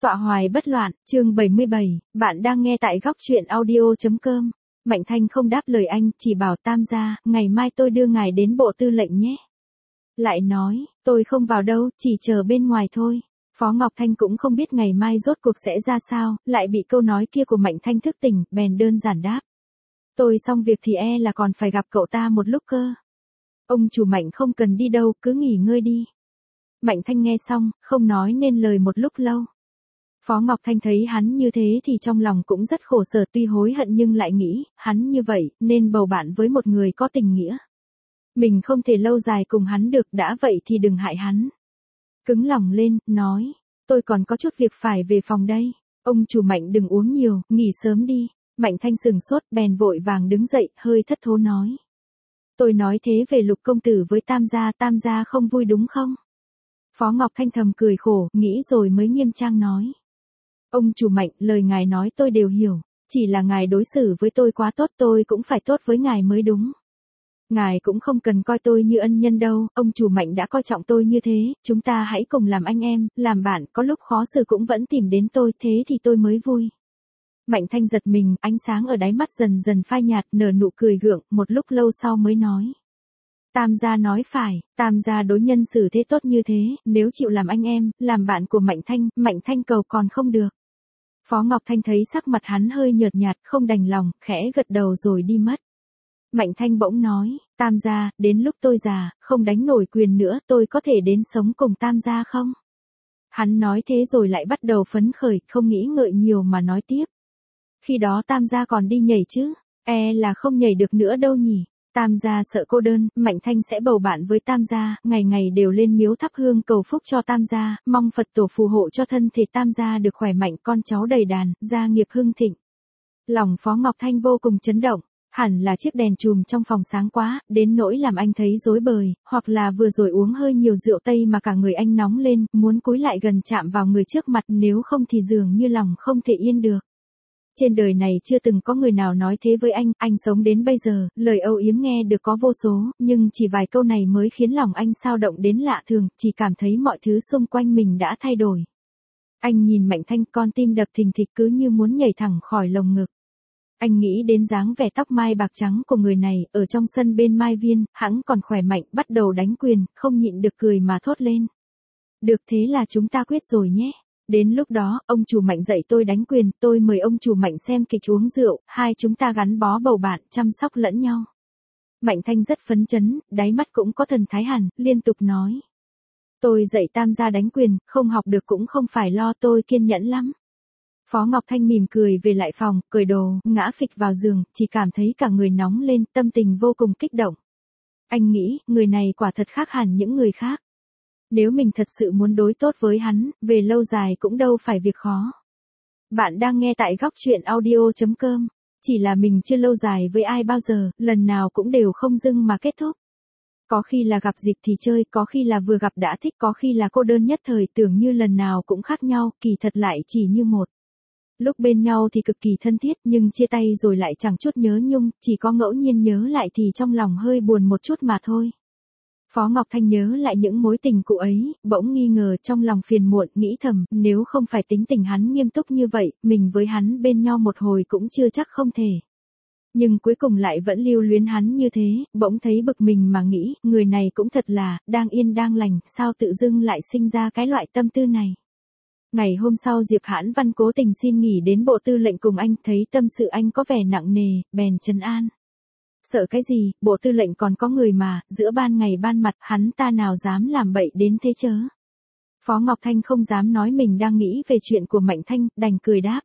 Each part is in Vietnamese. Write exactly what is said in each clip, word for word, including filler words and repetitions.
Tọa hoài bất loạn, chương bảy mươi bảy, bạn đang nghe tại góc truyện audio.com. Mạnh Thanh không đáp lời anh, chỉ bảo Tam gia, ngày mai tôi đưa ngài đến bộ tư lệnh nhé. Lại nói, tôi không vào đâu, chỉ chờ bên ngoài thôi. Phó Ngọc Thanh cũng không biết ngày mai rốt cuộc sẽ ra sao, lại bị câu nói kia của Mạnh Thanh thức tỉnh, bèn đơn giản đáp. Tôi xong việc thì e là còn phải gặp cậu ta một lúc cơ. Ông chủ Mạnh không cần đi đâu, cứ nghỉ ngơi đi. Mạnh Thanh nghe xong, không nói nên lời một lúc lâu. Phó Ngọc Thanh thấy hắn như thế thì trong lòng cũng rất khổ sở, tuy hối hận nhưng lại nghĩ, hắn như vậy, nên bầu bạn với một người có tình nghĩa. Mình không thể lâu dài cùng hắn được, đã vậy thì đừng hại hắn. Cứng lòng lên, nói, tôi còn có chút việc phải về phòng đây. Ông chủ Mạnh đừng uống nhiều, nghỉ sớm đi. Mạnh Thanh sừng sốt, bèn vội vàng đứng dậy, hơi thất thố nói. Tôi nói thế về Lục công tử với Tam gia, Tam gia không vui đúng không? Phó Ngọc Thanh thầm cười khổ, nghĩ rồi mới nghiêm trang nói. Ông chủ Mạnh, lời ngài nói tôi đều hiểu, chỉ là ngài đối xử với tôi quá tốt, tôi cũng phải tốt với ngài mới đúng. Ngài cũng không cần coi tôi như ân nhân đâu, ông chủ Mạnh đã coi trọng tôi như thế, chúng ta hãy cùng làm anh em, làm bạn, có lúc khó xử cũng vẫn tìm đến tôi, thế thì tôi mới vui. Mạnh Thanh giật mình, ánh sáng ở đáy mắt dần dần phai nhạt, nở nụ cười gượng, một lúc lâu sau mới nói. Tam gia nói phải, Tam gia đối nhân xử thế tốt như thế, nếu chịu làm anh em, làm bạn của Mạnh Thanh, Mạnh Thanh cầu còn không được. Phó Ngọc Thanh thấy sắc mặt hắn hơi nhợt nhạt, không đành lòng, khẽ gật đầu rồi đi mất. Mạnh Thanh bỗng nói, Tam gia, đến lúc tôi già, không đánh nổi quyền nữa, tôi có thể đến sống cùng Tam gia không? Hắn nói thế rồi lại bắt đầu phấn khởi, không nghĩ ngợi nhiều mà nói tiếp. Khi đó Tam gia còn đi nhảy chứ, e là không nhảy được nữa đâu nhỉ. Tam gia sợ cô đơn, Mạnh Thanh sẽ bầu bạn với Tam gia, ngày ngày đều lên miếu thắp hương cầu phúc cho Tam gia, mong Phật tổ phù hộ cho thân thể Tam gia được khỏe mạnh, con cháu đầy đàn, gia nghiệp hưng thịnh. Lòng Phó Ngọc Thanh vô cùng chấn động, hẳn là chiếc đèn chùm trong phòng sáng quá, đến nỗi làm anh thấy rối bời, hoặc là vừa rồi uống hơi nhiều rượu tây mà cả người anh nóng lên, muốn cúi lại gần chạm vào người trước mặt, nếu không thì dường như lòng không thể yên được. Trên đời này chưa từng có người nào nói thế với anh, anh sống đến bây giờ, lời âu yếm nghe được có vô số, nhưng chỉ vài câu này mới khiến lòng anh xao động đến lạ thường, chỉ cảm thấy mọi thứ xung quanh mình đã thay đổi. Anh nhìn Mạnh Thanh, con tim đập thình thịch cứ như muốn nhảy thẳng khỏi lồng ngực. Anh nghĩ đến dáng vẻ tóc mai bạc trắng của người này, ở trong sân bên Mai Viên, hẵng còn khỏe mạnh, bắt đầu đánh quyền, không nhịn được cười mà thốt lên. Được, thế là chúng ta quyết rồi nhé. Đến lúc đó, ông chủ Mạnh dạy tôi đánh quyền, tôi mời ông chủ Mạnh xem kịch uống rượu, hai chúng ta gắn bó bầu bạn, chăm sóc lẫn nhau. Mạnh Thanh rất phấn chấn, đáy mắt cũng có thần thái hẳn, liên tục nói. Tôi dạy Tam gia đánh quyền, không học được cũng không phải lo, tôi kiên nhẫn lắm. Phó Ngọc Thanh mỉm cười về lại phòng, cởi đồ, ngã phịch vào giường, chỉ cảm thấy cả người nóng lên, tâm tình vô cùng kích động. Anh nghĩ, người này quả thật khác hẳn những người khác. Nếu mình thật sự muốn đối tốt với hắn, về lâu dài cũng đâu phải việc khó. Bạn đang nghe tại góc truyện audio.com. Chỉ là mình chưa lâu dài với ai bao giờ, lần nào cũng đều không dưng mà kết thúc. Có khi là gặp dịp thì chơi, có khi là vừa gặp đã thích, có khi là cô đơn nhất thời, tưởng như lần nào cũng khác nhau, kỳ thật lại chỉ như một. Lúc bên nhau thì cực kỳ thân thiết, nhưng chia tay rồi lại chẳng chút nhớ nhung, chỉ có ngẫu nhiên nhớ lại thì trong lòng hơi buồn một chút mà thôi. Phó Ngọc Thanh nhớ lại những mối tình cũ ấy, bỗng nghi ngờ, trong lòng phiền muộn, nghĩ thầm, nếu không phải tính tình hắn nghiêm túc như vậy, mình với hắn bên nhau một hồi cũng chưa chắc không thể. Nhưng cuối cùng lại vẫn lưu luyến hắn như thế, bỗng thấy bực mình mà nghĩ, người này cũng thật là, đang yên đang lành, sao tự dưng lại sinh ra cái loại tâm tư này. Ngày hôm sau Diệp Hãn Văn cố tình xin nghỉ đến bộ tư lệnh cùng anh, thấy tâm sự anh có vẻ nặng nề, bèn trấn an. Sợ cái gì, bộ tư lệnh còn có người mà, giữa ban ngày ban mặt, hắn ta nào dám làm bậy đến thế chớ. Phó Ngọc Thanh không dám nói mình đang nghĩ về chuyện của Mạnh Thanh, đành cười đáp.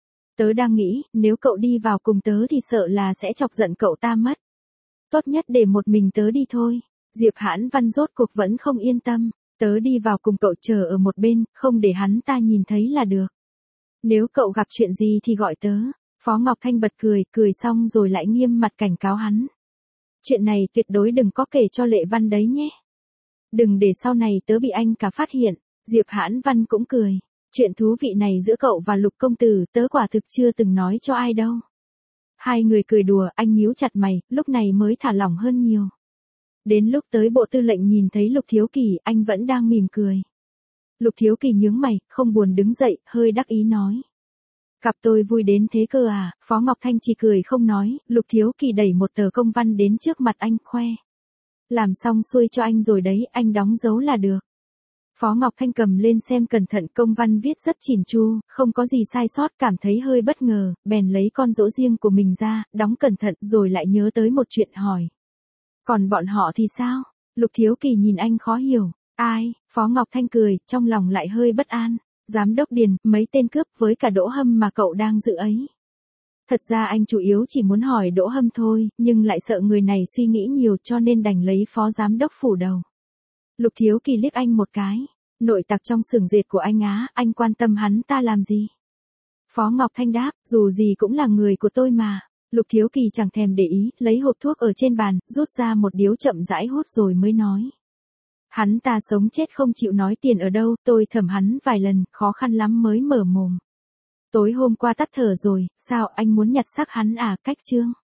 Tớ đang nghĩ, nếu cậu đi vào cùng tớ thì sợ là sẽ chọc giận cậu ta mất. Tốt nhất để một mình tớ đi thôi. Diệp Hãn Văn rốt cuộc vẫn không yên tâm. Tớ đi vào cùng cậu chờ ở một bên, không để hắn ta nhìn thấy là được. Nếu cậu gặp chuyện gì thì gọi tớ. Phó Ngọc Thanh bật cười, cười xong rồi lại nghiêm mặt cảnh cáo hắn. Chuyện này tuyệt đối đừng có kể cho Lệ Văn đấy nhé. Đừng để sau này tớ bị anh cả phát hiện. Diệp Hãn Văn cũng cười. Chuyện thú vị này giữa cậu và Lục công tử tớ quả thực chưa từng nói cho ai đâu. Hai người cười đùa, anh nhíu chặt mày, lúc này mới thả lỏng hơn nhiều. Đến lúc tới bộ tư lệnh nhìn thấy Lục Thiếu Kỳ, anh vẫn đang mỉm cười. Lục Thiếu Kỳ nhướng mày, không buồn đứng dậy, hơi đắc ý nói. Cặp tôi vui đến thế cơ à, Phó Ngọc Thanh chỉ cười không nói, Lục Thiếu Kỳ đẩy một tờ công văn đến trước mặt anh khoe. Làm xong xuôi cho anh rồi đấy, anh đóng dấu là được. Phó Ngọc Thanh cầm lên xem cẩn thận, công văn viết rất chỉn chu, không có gì sai sót, cảm thấy hơi bất ngờ, bèn lấy con dỗ riêng của mình ra, đóng cẩn thận rồi lại nhớ tới một chuyện hỏi. Còn bọn họ thì sao? Lục Thiếu Kỳ nhìn anh khó hiểu. Ai? Phó Ngọc Thanh cười, trong lòng lại hơi bất an. Giám đốc Điền, mấy tên cướp với cả Đỗ Hâm mà cậu đang giữ ấy. Thật ra anh chủ yếu chỉ muốn hỏi Đỗ Hâm thôi, nhưng lại sợ người này suy nghĩ nhiều cho nên đành lấy phó giám đốc phủ đầu. Lục Thiếu Kỳ liếc anh một cái. Nội tặc trong xưởng dệt của anh á, anh quan tâm hắn ta làm gì? Phó Ngọc Thanh đáp, dù gì cũng là người của tôi mà. Lục Thiếu Kỳ chẳng thèm để ý, lấy hộp thuốc ở trên bàn, rút ra một điếu chậm rãi hút rồi mới nói. Hắn ta sống chết không chịu nói tiền ở đâu, tôi thẩm hắn vài lần, khó khăn lắm mới mở mồm. Tối hôm qua tắt thở rồi, sao anh muốn nhặt xác hắn à, Cách Trương?